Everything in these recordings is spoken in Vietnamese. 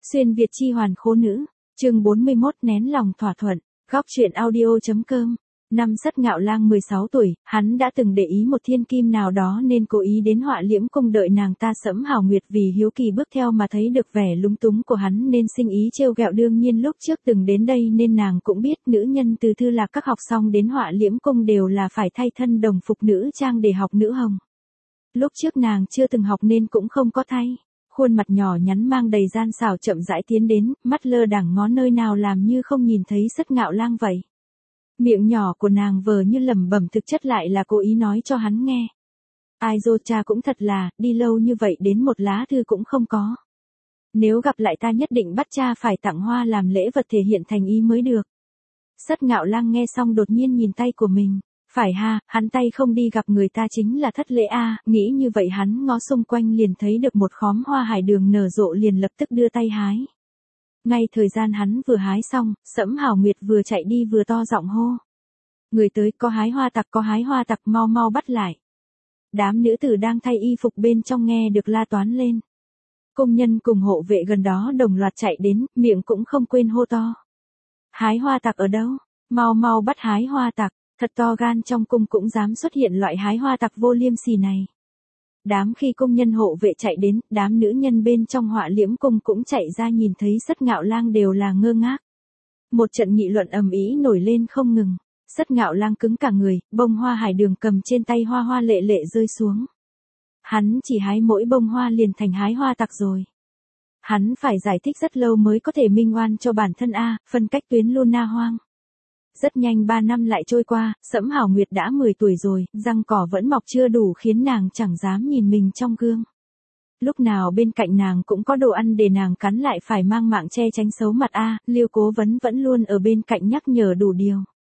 Xuyên Việt chi hoàn khố nữ, chương 41 nén lòng thỏa thuận, góc truyện audio.com. Năm Sất Ngạo Lang 16 tuổi, hắn đã từng để ý một thiên kim nào đó nên cố ý đến Họa Liễm Cung đợi nàng ta Sẫm Hào Nguyệt vì hiếu kỳ bước theo mà thấy được vẻ lúng túng của hắn nên sinh ý trêu ghẹo. Đương nhiên lúc trước từng đến đây nên nàng cũng biết nữ nhân từ Thư Lạc Các học xong đến Họa Liễm Cung đều là phải thay thân đồng phục nữ trang để học nữ hồng. Lúc trước nàng chưa từng học nên cũng không có thay. Khuôn mặt nhỏ nhắn mang đầy gian xảo chậm rãi tiến đến, mắt lơ đãng ngó nơi nào làm như không nhìn thấy Sất Ngạo Lang vậy. Miệng nhỏ của nàng vờ như lẩm bẩm thực chất lại là cố ý nói cho hắn nghe. Ai dô cha cũng thật là, đi lâu như vậy đến một lá thư cũng không có. Nếu gặp lại ta nhất định bắt cha phải tặng hoa làm lễ vật thể hiện thành ý mới được. Sất Ngạo Lang nghe xong đột nhiên nhìn tay của mình. Phải ha, hắn tay không đi gặp người ta chính là thất lễ a. Nghĩ như vậy hắn ngó xung quanh liền thấy được một khóm hoa hải đường nở rộ liền lập tức đưa tay hái. Ngay thời gian hắn vừa hái xong, Sẫm Hào Nguyệt vừa chạy đi vừa to giọng hô. Người tới, có hái hoa tặc, mau mau bắt lại. Đám nữ tử đang thay y phục bên trong nghe được la toán lên. Công nhân cùng hộ vệ gần đó đồng loạt chạy đến, miệng cũng không quên hô to. Hái hoa tặc ở đâu? Mau mau bắt hái hoa tặc. Thật to gan trong cung cũng dám xuất hiện loại hái hoa tặc vô liêm sỉ này. Khi công nhân hộ vệ chạy đến, đám nữ nhân bên trong Họa Liễm Cung cũng chạy ra nhìn thấy Sất Ngạo Lang đều là ngơ ngác. Một trận nghị luận ầm ĩ nổi lên không ngừng. Sất Ngạo Lang cứng cả người, bông hoa hải đường cầm trên tay hoa hoa lệ lệ rơi xuống. Hắn chỉ hái mỗi bông hoa liền thành hái hoa tặc rồi. Hắn phải giải thích rất lâu mới có thể minh oan cho bản thân phân cách tuyến Luna hoang. Rất nhanh 3 năm lại trôi qua, Sẫm Hào Nguyệt đã 10 tuổi rồi, răng cỏ vẫn mọc chưa đủ khiến nàng chẳng dám nhìn mình trong gương. Lúc nào bên cạnh nàng cũng có đồ ăn để nàng cắn lại phải mang mạng che tránh xấu mặt Liêu Cố Vấn vẫn luôn ở bên cạnh nhắc nhở đủ điều.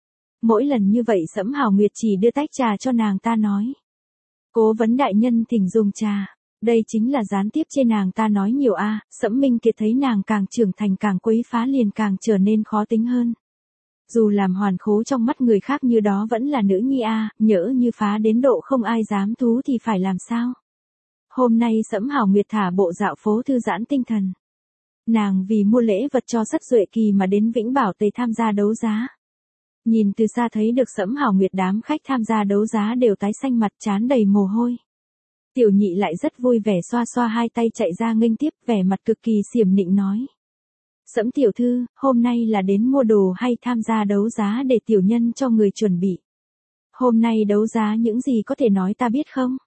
Mỗi lần như vậy Sẫm Hào Nguyệt chỉ đưa tách trà cho nàng ta nói. Cố Vấn đại nhân thỉnh dùng trà. Đây chính là gián tiếp trên nàng ta nói nhiều Sẫm Minh Kiệt thấy nàng càng trưởng thành càng quấy phá liền càng trở nên khó tính hơn. Dù làm hoàn khố trong mắt người khác như đó vẫn là nữ nhi nhỡ như phá đến độ không ai dám thú thì phải làm sao? Hôm nay Sẫm Hào Nguyệt thả bộ dạo phố thư giãn tinh thần. Nàng vì mua lễ vật cho Sất Duệ Kỳ mà đến Vĩnh Bảo Tề tham gia đấu giá. Nhìn từ xa thấy được Sẫm Hào Nguyệt đám khách tham gia đấu giá đều tái xanh mặt trán đầy mồ hôi. Tiểu nhị lại rất vui vẻ xoa xoa hai tay chạy ra nghênh tiếp vẻ mặt cực kỳ xiểm nịnh nói. Sẫm tiểu thư, hôm nay là đến mua đồ hay tham gia đấu giá để tiểu nhân cho người chuẩn bị? Hôm nay đấu giá những gì có thể nói ta biết không?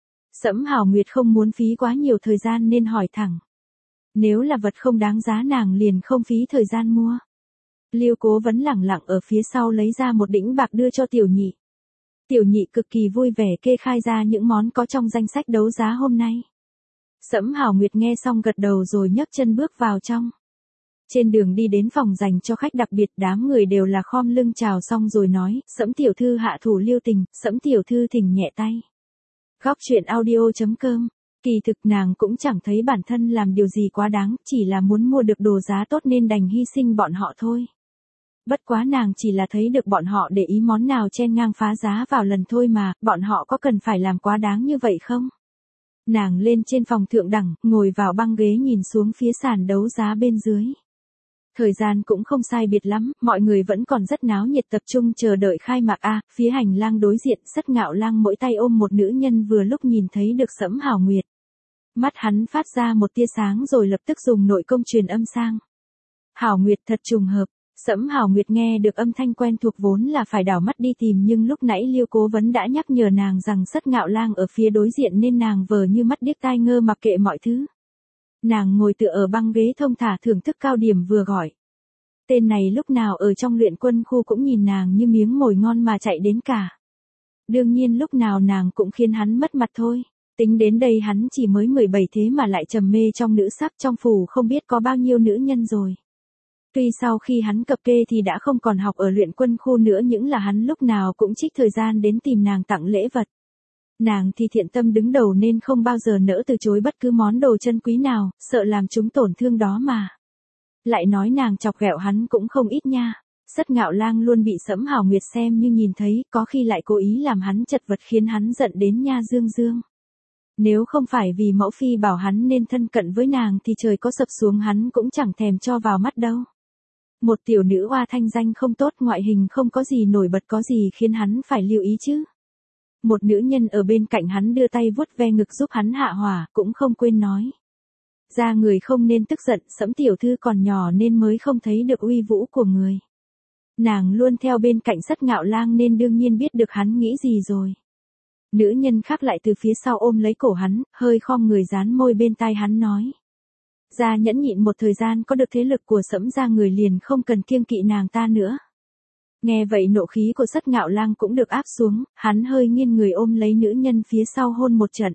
Sẫm Hào Nguyệt không muốn phí quá nhiều thời gian nên hỏi thẳng. Nếu là vật không đáng giá nàng liền không phí thời gian mua. Liêu Cố Vấn lẳng lặng ở phía sau lấy ra một đĩnh bạc đưa cho tiểu nhị. Tiểu nhị cực kỳ vui vẻ kê khai ra những món có trong danh sách đấu giá hôm nay. Sẫm Hào Nguyệt nghe xong gật đầu rồi nhấc chân bước vào trong. Trên đường đi đến phòng dành cho khách đặc biệt đám người đều là khom lưng chào xong rồi nói, Sẫm tiểu thư hạ thủ lưu tình, Sẫm tiểu thư thỉnh nhẹ tay. Góc truyện audio.com. Kỳ thực nàng cũng chẳng thấy bản thân làm điều gì quá đáng, chỉ là muốn mua được đồ giá tốt nên đành hy sinh bọn họ thôi. Bất quá nàng chỉ là thấy được bọn họ để ý món nào chen ngang phá giá vào lần thôi mà, bọn họ có cần phải làm quá đáng như vậy không? Nàng lên trên phòng thượng đẳng, ngồi vào băng ghế nhìn xuống phía sàn đấu giá bên dưới. Thời gian cũng không sai biệt lắm, mọi người vẫn còn rất náo nhiệt tập trung chờ đợi khai mạc phía hành lang đối diện Sất Ngạo Lang mỗi tay ôm một nữ nhân vừa lúc nhìn thấy được Sẫm Hào Nguyệt. Mắt hắn phát ra một tia sáng rồi lập tức dùng nội công truyền âm sang. Hào Nguyệt thật trùng hợp, Sẫm Hào Nguyệt nghe được âm thanh quen thuộc vốn là phải đảo mắt đi tìm nhưng lúc nãy Liêu Cố Vấn đã nhắc nhở nàng rằng Sất Ngạo Lang ở phía đối diện nên nàng vờ như mắt điếc tai ngơ mặc kệ mọi thứ. Nàng ngồi tựa ở băng ghế thông thả thưởng thức cao điểm vừa gọi. Tên này lúc nào ở trong luyện quân khu cũng nhìn nàng như miếng mồi ngon mà chạy đến cả. Đương nhiên lúc nào nàng cũng khiến hắn mất mặt thôi. Tính đến đây hắn chỉ mới 17 thế mà lại trầm mê trong nữ sắc trong phủ không biết có bao nhiêu nữ nhân rồi. Tuy sau khi hắn cập kê thì đã không còn học ở luyện quân khu nữa nhưng là hắn lúc nào cũng trích thời gian đến tìm nàng tặng lễ vật. Nàng thì thiện tâm đứng đầu nên không bao giờ nỡ từ chối bất cứ món đồ chân quý nào, sợ làm chúng tổn thương đó mà. Lại nói nàng chọc ghẹo hắn cũng không ít nha. Sất Ngạo Lang luôn bị Sẫm Hào Nguyệt xem như nhìn thấy, có khi lại cố ý làm hắn chật vật khiến hắn giận đến nha dương dương. Nếu không phải vì mẫu phi bảo hắn nên thân cận với nàng thì trời có sập xuống hắn cũng chẳng thèm cho vào mắt đâu. Một tiểu nữ oa thanh danh không tốt, ngoại hình không có gì nổi bật, có gì khiến hắn phải lưu ý chứ. Một nữ nhân ở bên cạnh hắn đưa tay vuốt ve ngực giúp hắn hạ hỏa, cũng không quên nói. Ra người không nên tức giận, Sẫm tiểu thư còn nhỏ nên mới không thấy được uy vũ của người. Nàng luôn theo bên cạnh Sắt Ngạo Lang nên đương nhiên biết được hắn nghĩ gì rồi. Nữ nhân khác lại từ phía sau ôm lấy cổ hắn, hơi khom người dán môi bên tai hắn nói. Ra nhẫn nhịn một thời gian, có được thế lực của Sẫm gia người liền không cần kiêng kỵ nàng ta nữa. Nghe vậy nộ khí của Sắt Ngạo Lang cũng được áp xuống, hắn hơi nghiêng người ôm lấy nữ nhân phía sau hôn một trận.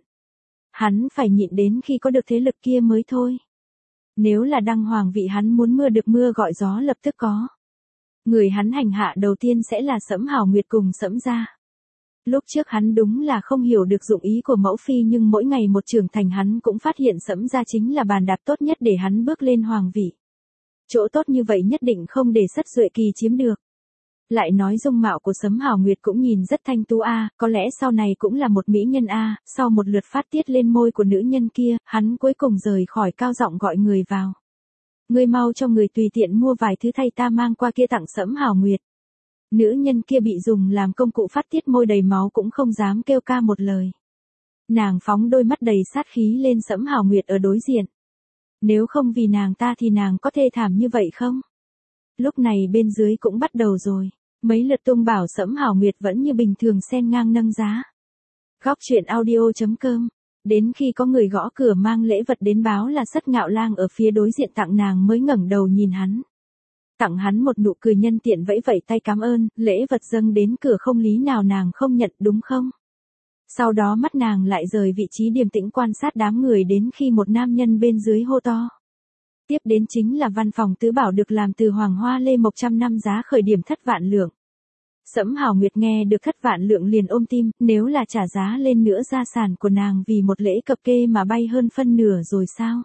Hắn phải nhịn đến khi có được thế lực kia mới thôi. Nếu là đăng hoàng vị hắn muốn mưa được mưa gọi gió lập tức có. Người hắn hành hạ đầu tiên sẽ là Sẫm Hảo Nguyệt cùng Sẫm gia. Lúc trước hắn đúng là không hiểu được dụng ý của mẫu phi, nhưng mỗi ngày một trưởng thành hắn cũng phát hiện Sẫm gia chính là bàn đạp tốt nhất để hắn bước lên hoàng vị. Chỗ tốt như vậy nhất định không để Sắt Duệ Kỳ chiếm được. Lại nói dung mạo của Sẫm Hảo Nguyệt cũng nhìn rất thanh tú có lẽ sau này cũng là một mỹ nhân sau một lượt phát tiết lên môi của nữ nhân kia, hắn cuối cùng rời khỏi, cao giọng gọi người vào. Ngươi mau cho người tùy tiện mua vài thứ thay ta mang qua kia tặng Sẫm Hảo Nguyệt. Nữ nhân kia bị dùng làm công cụ phát tiết, môi đầy máu cũng không dám kêu ca một lời. Nàng phóng đôi mắt đầy sát khí lên Sẫm Hảo Nguyệt ở đối diện. Nếu không vì nàng ta thì nàng có thê thảm như vậy không? Lúc này bên dưới cũng bắt đầu rồi. Mấy lượt tung bảo Sẫm Hảo Nguyệt vẫn như bình thường xen ngang nâng giá. Góc truyện audio.com. Đến khi có người gõ cửa mang lễ vật đến báo là Sắt Ngạo Lang ở phía đối diện tặng nàng mới ngẩng đầu nhìn hắn. Tặng hắn một nụ cười nhân tiện vẫy vẫy tay cảm ơn, lễ vật dâng đến cửa không lý nào nàng không nhận đúng không? Sau đó mắt nàng lại rời vị trí điềm tĩnh quan sát đám người đến khi một nam nhân bên dưới hô to. Tiếp đến chính là văn phòng tứ bảo được làm từ hoàng hoa lê mộc, 100 năm giá khởi điểm 3 vạn lượng. Sẫm Hảo Nguyệt nghe được 3 vạn lượng liền ôm tim, nếu là trả giá lên nữa gia sản của nàng vì một lễ cập kê mà bay hơn phân nửa rồi sao?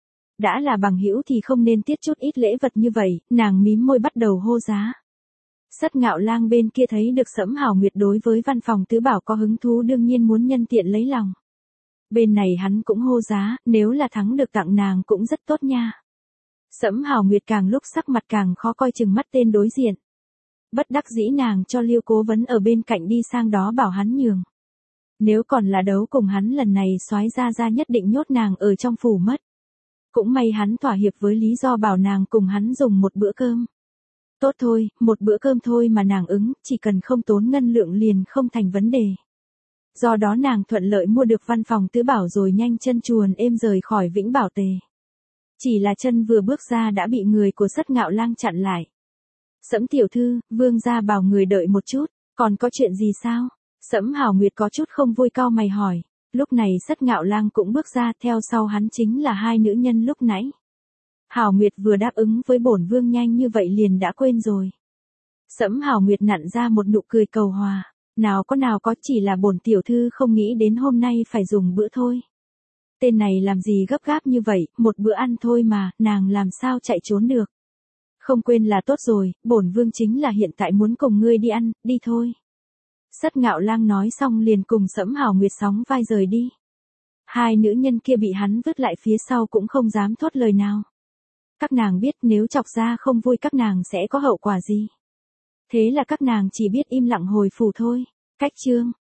Đã là bằng hữu thì không nên tiết chút ít lễ vật như vậy, nàng mím môi bắt đầu hô giá. Sắt Ngạo Lang bên kia thấy được Sẫm Hảo Nguyệt đối với văn phòng tứ bảo có hứng thú, đương nhiên muốn nhân tiện lấy lòng. Bên này hắn cũng hô giá, nếu là thắng được tặng nàng cũng rất tốt nha. Sẫm Hảo Nguyệt càng lúc sắc mặt càng khó coi, chừng mắt tên đối diện. Bất đắc dĩ nàng cho Liêu cố vấn ở bên cạnh đi sang đó bảo hắn nhường. Nếu còn là đấu cùng hắn lần này soái ra nhất định nhốt nàng ở trong phủ mất. Cũng may hắn thỏa hiệp với lý do bảo nàng cùng hắn dùng một bữa cơm. Tốt thôi, một bữa cơm thôi mà nàng ứng, chỉ cần không tốn ngân lượng liền không thành vấn đề. Do đó nàng thuận lợi mua được văn phòng tứ bảo rồi nhanh chân chuồn êm rời khỏi Vĩnh Bảo Tề. Chỉ là chân vừa bước ra đã bị người của Sắt Ngạo Lang chặn lại. Sẫm tiểu thư, vương gia bảo người đợi một chút, còn có chuyện gì sao? Sẫm Hảo Nguyệt có chút không vui cau mày hỏi. Lúc này Sắt Ngạo Lang cũng bước ra, theo sau hắn chính là hai nữ nhân lúc nãy. Hảo Nguyệt vừa đáp ứng với bổn vương nhanh như vậy liền đã quên rồi. Sẫm Hảo Nguyệt nặn ra một nụ cười cầu hòa. Nào có, chỉ là bổn tiểu thư không nghĩ đến hôm nay phải dùng bữa thôi. Tên này làm gì gấp gáp như vậy, một bữa ăn thôi mà, nàng làm sao chạy trốn được. Không quên là tốt rồi, bổn vương chính là hiện tại muốn cùng ngươi đi ăn, đi thôi. Sắt Ngạo Lang nói xong liền cùng Sẫm Hảo Nguyệt sóng vai rời đi. Hai nữ nhân kia bị hắn vứt lại phía sau cũng không dám thốt lời nào. Các nàng biết nếu chọc ra không vui các nàng sẽ có hậu quả gì. Thế là các nàng chỉ biết im lặng hồi phủ thôi. Cách chương